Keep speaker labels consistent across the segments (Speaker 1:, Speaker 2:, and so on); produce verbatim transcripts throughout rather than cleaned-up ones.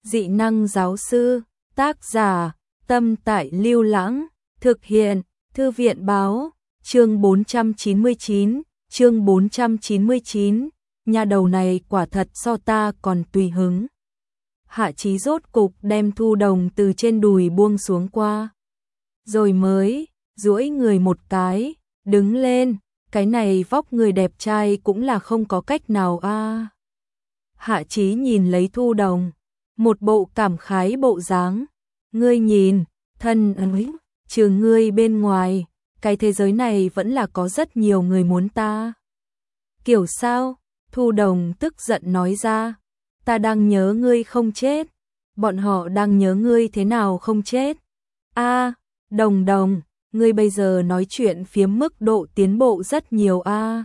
Speaker 1: Dị năng giáo sư, tác giả, Tâm Tại Lưu Lãng, thực hiện, Thư viện báo, chương bốn trăm chín mươi chín, chương bốn trăm chín mươi chín, nhà đầu này quả thật so ta còn tùy hứng. Hạ Chí rốt cục đem Thu Đồng từ trên đùi buông xuống qua. Rồi mới, duỗi người một cái, đứng lên, cái này vóc người đẹp trai cũng là không có cách nào a. À. Hạ Chí nhìn lấy Thu Đồng, một bộ cảm khái bộ dáng. Ngươi nhìn, thân ấy, trừ ngươi bên ngoài, cái thế giới này vẫn là có rất nhiều người muốn ta. Kiểu sao? Thu Đồng tức giận nói ra, ta đang nhớ ngươi không chết, bọn họ đang nhớ ngươi thế nào không chết. A, à, Đồng Đồng, ngươi bây giờ nói chuyện phiếm mức độ tiến bộ rất nhiều a. À.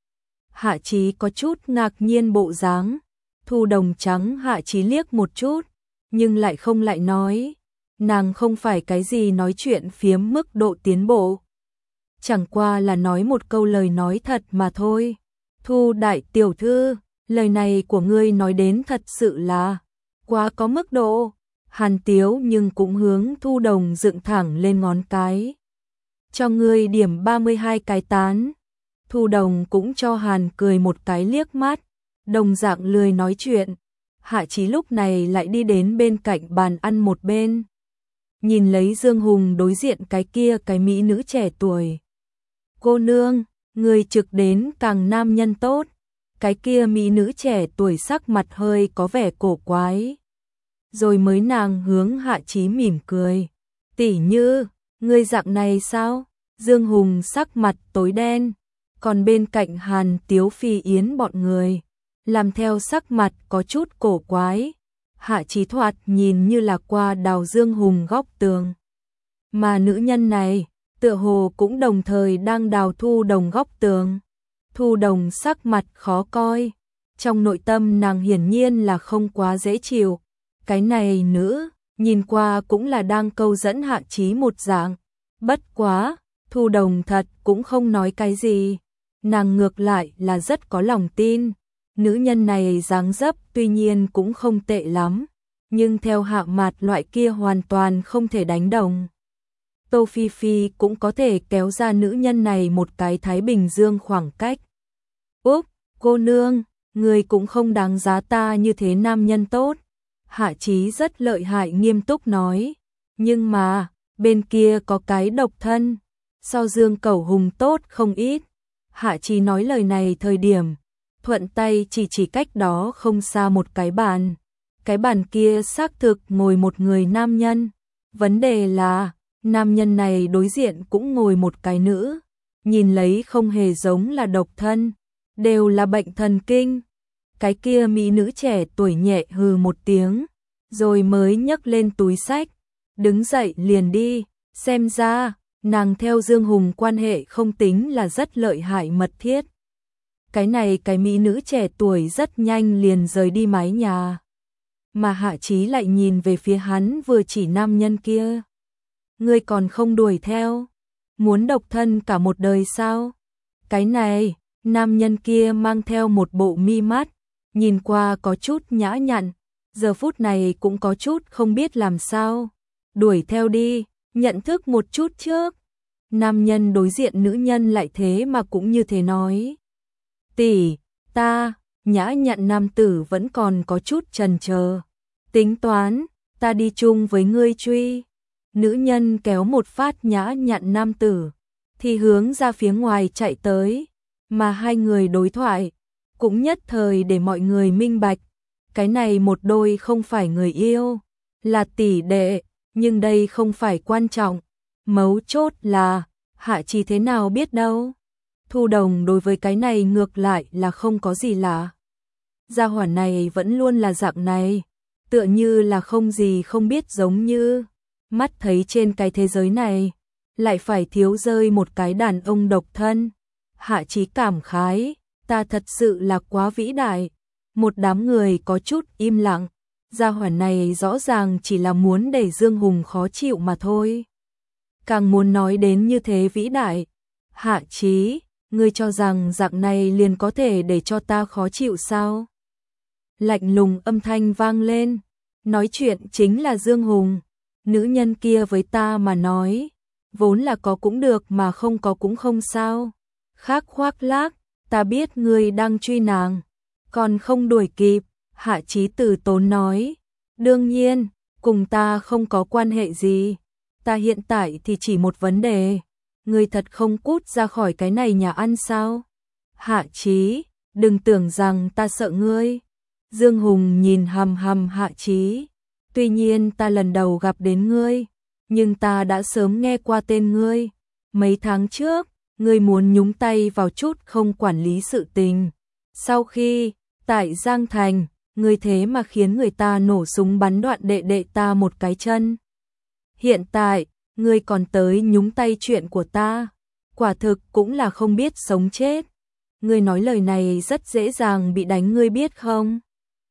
Speaker 1: Hạ Chí có chút ngạc nhiên bộ dáng. Thu Đồng trắng Hạ Chí liếc một chút, nhưng lại không lại nói, nàng không phải cái gì nói chuyện phiếm mức độ tiến bộ. Chẳng qua là nói một câu lời nói thật mà thôi. Thu đại tiểu thư, lời này của ngươi nói đến thật sự là quá có mức độ. Hàn Tiếu nhưng cũng hướng Thu Đồng dựng thẳng lên ngón cái. Cho ngươi điểm ba mươi hai cái tán. Thu Đồng cũng cho Hàn cười một cái liếc mắt, đồng dạng lười nói chuyện. Hạ Chí lúc này lại đi đến bên cạnh bàn ăn một bên. Nhìn lấy Dương Hùng đối diện cái kia cái mỹ nữ trẻ tuổi. Cô nương, người trực đến càng nam nhân tốt. Cái kia mỹ nữ trẻ tuổi sắc mặt hơi có vẻ cổ quái. Rồi mới nàng hướng Hạ Chí mỉm cười. Tỷ Như, ngươi dạng này sao? Dương Hùng sắc mặt tối đen. Còn bên cạnh Hàn Tiếu Phi Yến bọn người, làm theo sắc mặt có chút cổ quái. Hạ Chí thoạt nhìn như là qua đào Dương Hùng góc tường. Mà nữ nhân này, tựa hồ cũng đồng thời đang đào Thu Đồng góc tường. Thu Đồng sắc mặt khó coi. Trong nội tâm nàng hiển nhiên là không quá dễ chịu. Cái này nữ, nhìn qua cũng là đang câu dẫn Hạ Chí một dạng. Bất quá, Thu Đồng thật cũng không nói cái gì. Nàng ngược lại là rất có lòng tin. Nữ nhân này dáng dấp tuy nhiên cũng không tệ lắm, nhưng theo Hạ Mạt loại kia hoàn toàn không thể đánh đồng. Tô Phi Phi cũng có thể kéo ra nữ nhân này một cái Thái Bình Dương khoảng cách. Úp, cô nương, người cũng không đáng giá ta như thế nam nhân tốt. Hạ Chí rất lợi hại nghiêm túc nói. Nhưng mà, bên kia có cái độc thân, so Dương Cẩu Hùng tốt không ít. Hạ Chí nói lời này thời điểm, thuận tay chỉ chỉ cách đó không xa một cái bàn. Cái bàn kia xác thực ngồi một người nam nhân. Vấn đề là, nam nhân này đối diện cũng ngồi một cái nữ. Nhìn lấy không hề giống là độc thân, đều là bệnh thần kinh. Cái kia mỹ nữ trẻ tuổi nhẹ hừ một tiếng, rồi mới nhấc lên túi xách, đứng dậy liền đi. Xem ra, nàng theo Dương Hùng quan hệ không tính là rất lợi hại mật thiết. Cái này cái mỹ nữ trẻ tuổi rất nhanh liền rời đi mái nhà. Mà Hạ Chí lại nhìn về phía hắn vừa chỉ nam nhân kia. Ngươi còn không đuổi theo? Muốn độc thân cả một đời sao? Cái này, nam nhân kia mang theo một bộ mi mắt, nhìn qua có chút nhã nhặn, giờ phút này cũng có chút không biết làm sao. Đuổi theo đi, nhận thức một chút trước. Nam nhân đối diện nữ nhân lại thế mà cũng như thế nói. Tỷ, ta, nhã nhặn nam tử vẫn còn có chút chần chờ. Tính toán, ta đi chung với ngươi truy. Nữ nhân kéo một phát nhã nhặn nam tử, thì hướng ra phía ngoài chạy tới. Mà hai người đối thoại, cũng nhất thời để mọi người minh bạch. Cái này một đôi không phải người yêu, là tỷ đệ, nhưng đây không phải quan trọng. Mấu chốt là, Hạ Chí thế nào biết đâu. Thu Đồng đối với cái này ngược lại là không có gì lạ. Gia hỏa này vẫn luôn là dạng này, tựa như là không gì không biết giống như. Mắt thấy trên cái thế giới này, lại phải thiếu rơi một cái đàn ông độc thân. Hạ Chí cảm khái, ta thật sự là quá vĩ đại. Một đám người có chút im lặng, gia hỏa này rõ ràng chỉ là muốn để Dương Hùng khó chịu mà thôi. Càng muốn nói đến như thế vĩ đại. Hạ Chí, ngươi cho rằng dạng này liền có thể để cho ta khó chịu sao? Lạnh lùng âm thanh vang lên, Nói chuyện chính là Dương Hùng. Nữ nhân kia với ta mà nói, vốn là có cũng được mà không có cũng không sao. Khác khoác lác, ta biết ngươi đang truy nàng, còn không đuổi kịp. Hạ Chí từ tốn nói, đương nhiên, cùng ta không có quan hệ gì. Ta hiện tại thì chỉ một vấn đề, ngươi thật không cút ra khỏi cái này nhà ăn sao? Hạ Chí, đừng tưởng rằng ta sợ ngươi. Dương Hùng nhìn hằm hằm Hạ Chí, tuy nhiên ta lần đầu gặp đến ngươi, nhưng ta đã sớm nghe qua tên ngươi. Mấy tháng trước, ngươi muốn nhúng tay vào chút không quản lý sự tình. Sau khi, tại Giang Thành, ngươi thế mà khiến người ta nổ súng bắn đoạn đệ đệ ta một cái chân. Hiện tại, ngươi còn tới nhúng tay chuyện của ta, quả thực cũng là không biết sống chết. Ngươi nói lời này rất dễ dàng bị đánh ngươi biết không?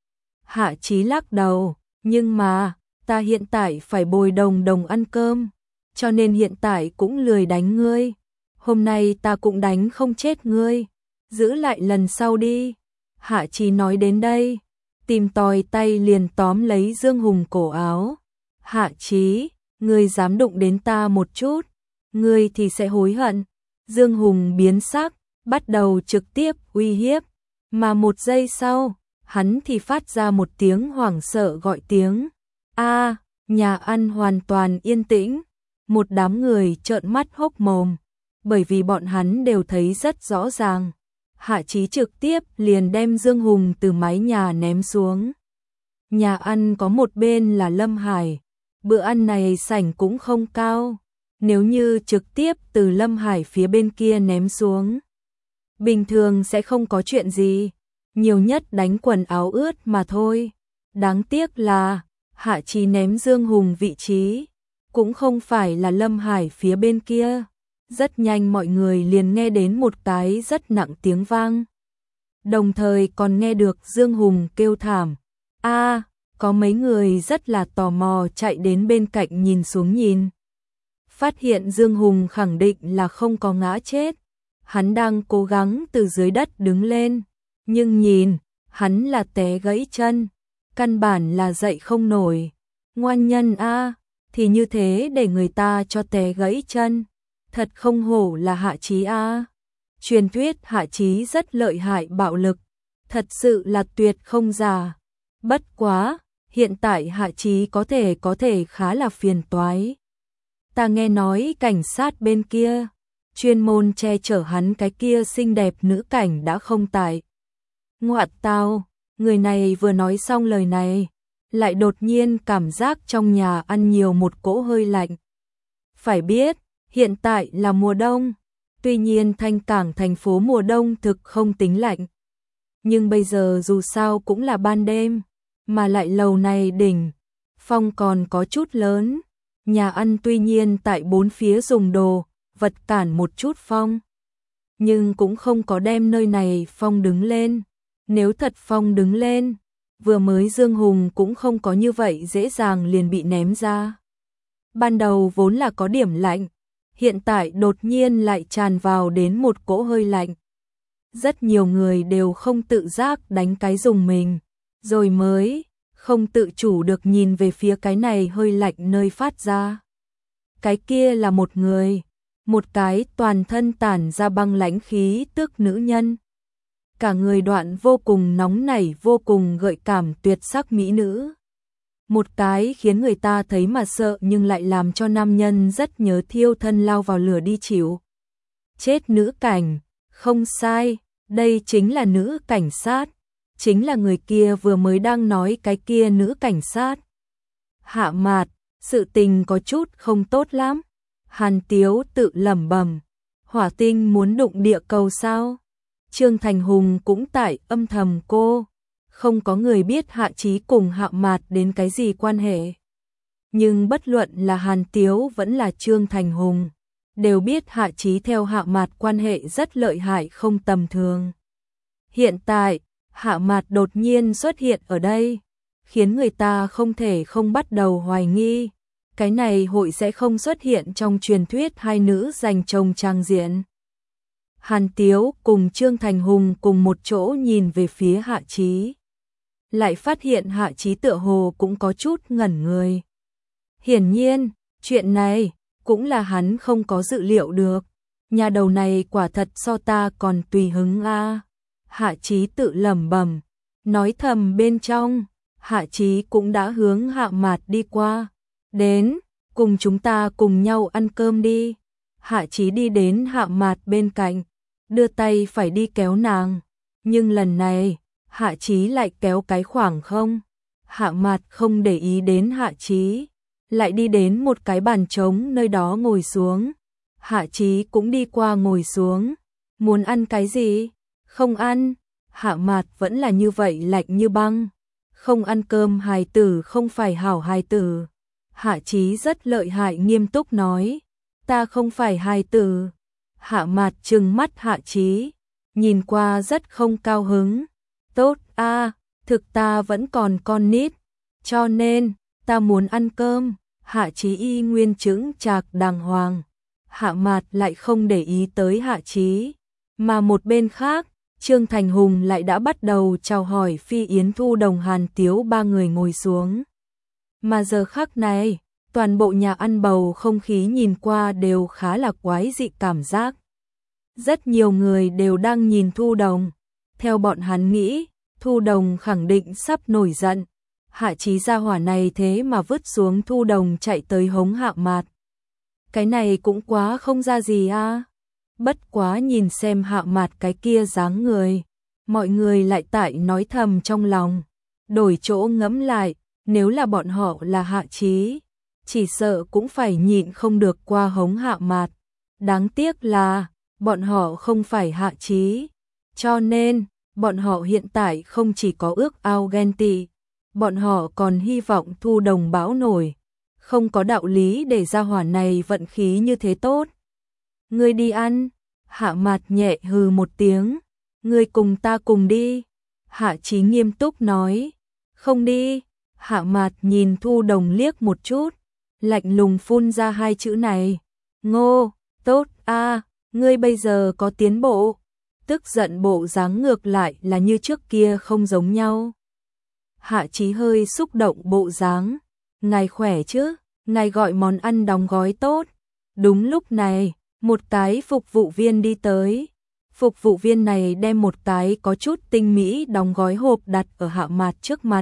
Speaker 1: Hạ Chí lắc đầu, nhưng mà, ta hiện tại phải bồi đồng đồng ăn cơm, cho nên hiện tại cũng lười đánh ngươi. Hôm nay ta cũng đánh không chết ngươi, giữ lại lần sau đi. Hạ Chí nói đến đây, tìm tòi tay liền tóm lấy Dương Hùng cổ áo. Hạ Chí, ngươi dám đụng đến ta một chút, ngươi thì sẽ hối hận. Dương Hùng biến sắc, bắt đầu trực tiếp uy hiếp, mà một giây sau, hắn thì phát ra một tiếng hoảng sợ gọi tiếng. A, nhà ăn hoàn toàn yên tĩnh, một đám người trợn mắt hốc mồm, bởi vì bọn hắn đều thấy rất rõ ràng. Hạ Chí trực tiếp liền đem Dương Hùng từ mái nhà ném xuống. Nhà ăn có một bên là Lâm Hải, bữa ăn này sảnh cũng không cao, nếu như trực tiếp từ Lâm Hải phía bên kia ném xuống, bình thường sẽ không có chuyện gì, nhiều nhất đánh quần áo ướt mà thôi. Đáng tiếc là, Hạ Chí ném Dương Hùng vị trí, cũng không phải là Lâm Hải phía bên kia. Rất nhanh mọi người liền nghe đến một cái rất nặng tiếng vang. Đồng thời còn nghe được Dương Hùng kêu thảm. A, có mấy người rất là tò mò chạy đến bên cạnh nhìn xuống nhìn. Phát hiện Dương Hùng khẳng định là không có ngã chết. Hắn đang cố gắng từ dưới đất đứng lên. Nhưng nhìn, hắn là té gãy chân. Căn bản là dậy không nổi. Ngoan nhân a, thì như thế để người ta cho té gãy chân. Thật không hổ là Hạ Chí a. Truyền thuyết Hạ Chí rất lợi hại bạo lực, thật sự là tuyệt không giả. Bất quá, hiện tại Hạ Chí có thể có thể khá là phiền toái. Ta nghe nói cảnh sát bên kia, chuyên môn che chở hắn cái kia xinh đẹp nữ cảnh đã không tại. Ngoại tao, người này vừa nói xong lời này, lại đột nhiên cảm giác trong nhà ăn nhiều một cỗ hơi lạnh. Phải biết, hiện tại là mùa đông, tuy nhiên Thanh Cảng thành phố mùa đông thực không tính lạnh. Nhưng bây giờ dù sao cũng là ban đêm, mà lại lầu này đỉnh, phong còn có chút lớn. Nhà ăn tuy nhiên tại bốn phía dùng đồ, vật cản một chút phong, nhưng cũng không có đem nơi này phong đứng lên. Nếu thật phong đứng lên, vừa mới Dương Hùng cũng không có như vậy dễ dàng liền bị ném ra. Ban đầu vốn là có điểm lạnh, hiện tại đột nhiên lại tràn vào đến một cỗ hơi lạnh. Rất nhiều người đều không tự giác đánh cái dùng mình, rồi mới không tự chủ được nhìn về phía cái này hơi lạnh nơi phát ra. Cái kia là một người, một cái toàn thân tản ra băng lãnh khí tức nữ nhân. Cả người đoạn vô cùng nóng nảy, vô cùng gợi cảm tuyệt sắc mỹ nữ. Một cái khiến người ta thấy mà sợ nhưng lại làm cho nam nhân rất nhớ thiêu thân lao vào lửa đi chịu. Chết nữ cảnh, không sai, đây chính là nữ cảnh sát, chính là người kia vừa mới đang nói cái kia nữ cảnh sát. Hạ Mạt, sự tình có chút không tốt lắm. Hàn Tiếu tự lẩm bẩm, hỏa tinh muốn đụng địa cầu sao? Trương Thành Hùng cũng tại âm thầm cô. Không có người biết Hạ Chí cùng Hạ Mạt đến cái gì quan hệ. Nhưng bất luận là Hàn Tiếu vẫn là Trương Thành Hùng, đều biết Hạ Chí theo Hạ Mạt quan hệ rất lợi hại không tầm thường. Hiện tại, Hạ Mạt đột nhiên xuất hiện ở đây, khiến người ta không thể không bắt đầu hoài nghi. Cái này hội sẽ không xuất hiện trong truyền thuyết hai nữ giành chồng trang diện. Hàn Tiếu cùng Trương Thành Hùng cùng một chỗ nhìn về phía Hạ Chí. lại phát hiện Hạ Chí tựa hồ cũng có chút ngẩn người. Hiển nhiên, chuyện này cũng là hắn không có dự liệu được. Nhà đầu này quả thật so ta còn tùy hứng a. Hạ Chí tự lẩm bẩm, nói thầm bên trong. Hạ Chí cũng đã hướng Hạ Mạt đi qua. Đến, cùng chúng ta cùng nhau ăn cơm đi. Hạ Chí đi đến Hạ Mạt bên cạnh, đưa tay phải đi kéo nàng. Nhưng lần này, Hạ Chí lại kéo cái khoảng không. Hạ Mạt không để ý đến Hạ Chí, lại đi đến một cái bàn trống nơi đó ngồi xuống. Hạ Chí cũng đi qua ngồi xuống. Muốn ăn cái gì? Không ăn. Hạ Mạt vẫn là như vậy lạnh như băng. Không ăn cơm hài tử không phải hảo hài tử. Hạ Chí rất lợi hại nghiêm túc nói. Ta không phải hài tử. Hạ Mạt trừng mắt Hạ Chí, nhìn qua rất không cao hứng. Tốt a, thực ta vẫn còn con nít, cho nên ta muốn ăn cơm. Hạ Chí y nguyên chững chạc đàng hoàng. Hạ Mạt lại không để ý tới Hạ Chí, mà một bên khác, Trương Thành Hùng lại đã bắt đầu chào hỏi Phi Yến Thu Đồng Hàn Tiếu ba người ngồi xuống. Mà giờ khắc này, toàn bộ nhà ăn bầu không khí nhìn qua đều khá là quái dị cảm giác. Rất nhiều người đều đang nhìn Thu Đồng. Theo bọn hắn nghĩ, Thu Đồng khẳng định sắp nổi giận. Hạ Chí gia hỏa này thế mà vứt xuống Thu Đồng chạy tới hống Hạ Mạt. Cái này cũng quá không ra gì a. Bất quá nhìn xem Hạ Mạt cái kia dáng người, mọi người lại tại nói thầm trong lòng. Đổi chỗ ngẫm lại, nếu là bọn họ là Hạ Chí, chỉ sợ cũng phải nhịn không được qua hống Hạ Mạt. Đáng tiếc là bọn họ không phải Hạ Chí, cho nên bọn họ hiện tại không chỉ có ước ao ghen tị, bọn họ còn hy vọng Thu Đồng bão nổi. Không có đạo lý để gia hỏa này vận khí như thế tốt. Ngươi đi ăn. Hạ Mạt nhẹ hừ một tiếng. Ngươi cùng ta cùng đi. Hạ Chí nghiêm túc nói. Không đi. Hạ Mạt nhìn Thu Đồng liếc một chút, lạnh lùng phun ra hai chữ này. Ngô, tốt a, ngươi bây giờ có tiến bộ. Tức giận bộ dáng ngược lại là như trước kia không giống nhau. Hạ Chí hơi xúc động bộ dáng. Ngài khỏe chứ? Ngài gọi món ăn đóng gói tốt. Đúng lúc này, một cái phục vụ viên đi tới. Phục vụ viên này đem một cái có chút tinh mỹ đóng gói hộp đặt ở Hạ Mạt trước mặt.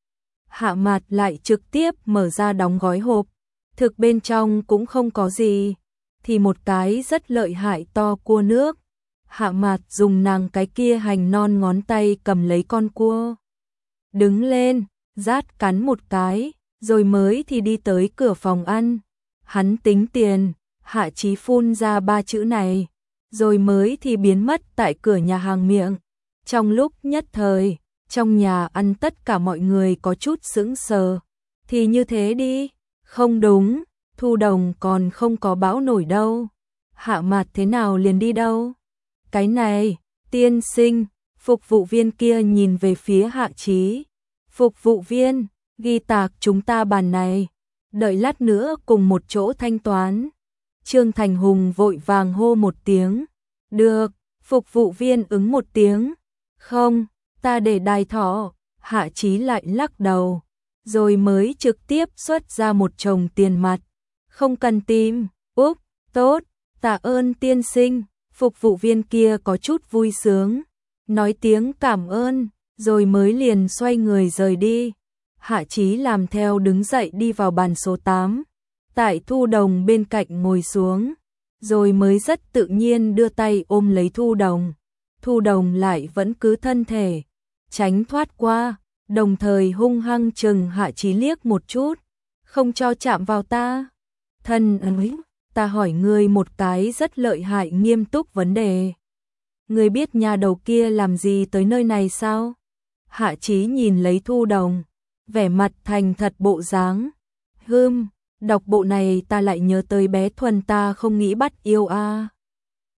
Speaker 1: Hạ Mạt lại trực tiếp mở ra đóng gói hộp. Thực bên trong cũng không có gì, thì một cái rất lợi hại to cua nước. Hạ Mạt dùng nàng cái kia hành non ngón tay cầm lấy con cua. Đứng lên, rát cắn một cái, rồi mới thì đi tới cửa phòng ăn. Hắn tính tiền, Hạ Chí phun ra ba chữ này, rồi mới thì biến mất tại cửa nhà hàng miệng. Trong lúc nhất thời, trong nhà ăn tất cả mọi người có chút sững sờ. Thì như thế đi, không đúng, Thu Đồng còn không có bão nổi đâu. Hạ Mạt thế nào liền đi đâu? Cái này, tiên sinh, phục vụ viên kia nhìn về phía Hạ Chí. Phục vụ viên, ghi tạc chúng ta bàn này, đợi lát nữa cùng một chỗ thanh toán. Trương Thành Hùng vội vàng hô một tiếng. Được, phục vụ viên ứng một tiếng. Không, ta để đài thọ. Hạ Chí lại lắc đầu, rồi mới trực tiếp xuất ra một chồng tiền mặt. Không cần tìm. Úp, tốt, tạ ơn tiên sinh. Phục vụ viên kia có chút vui sướng, nói tiếng cảm ơn, rồi mới liền xoay người rời đi. Hạ Chí làm theo đứng dậy đi vào bàn số tám, tại Thu Đồng bên cạnh ngồi xuống, rồi mới rất tự nhiên đưa tay ôm lấy Thu Đồng. Thu Đồng lại vẫn cứ thân thể tránh thoát qua, đồng thời hung hăng chừng Hạ Chí liếc một chút. Không cho chạm vào ta. Thân ấy, ta hỏi ngươi một cái rất lợi hại nghiêm túc vấn đề. Ngươi biết nhà đầu kia làm gì tới nơi này sao? Hạ Chí nhìn lấy Thu Đồng, vẻ mặt thành thật bộ dáng. Hừm, đọc bộ này ta lại nhớ tới bé Thuần ta không nghĩ bắt yêu a. À.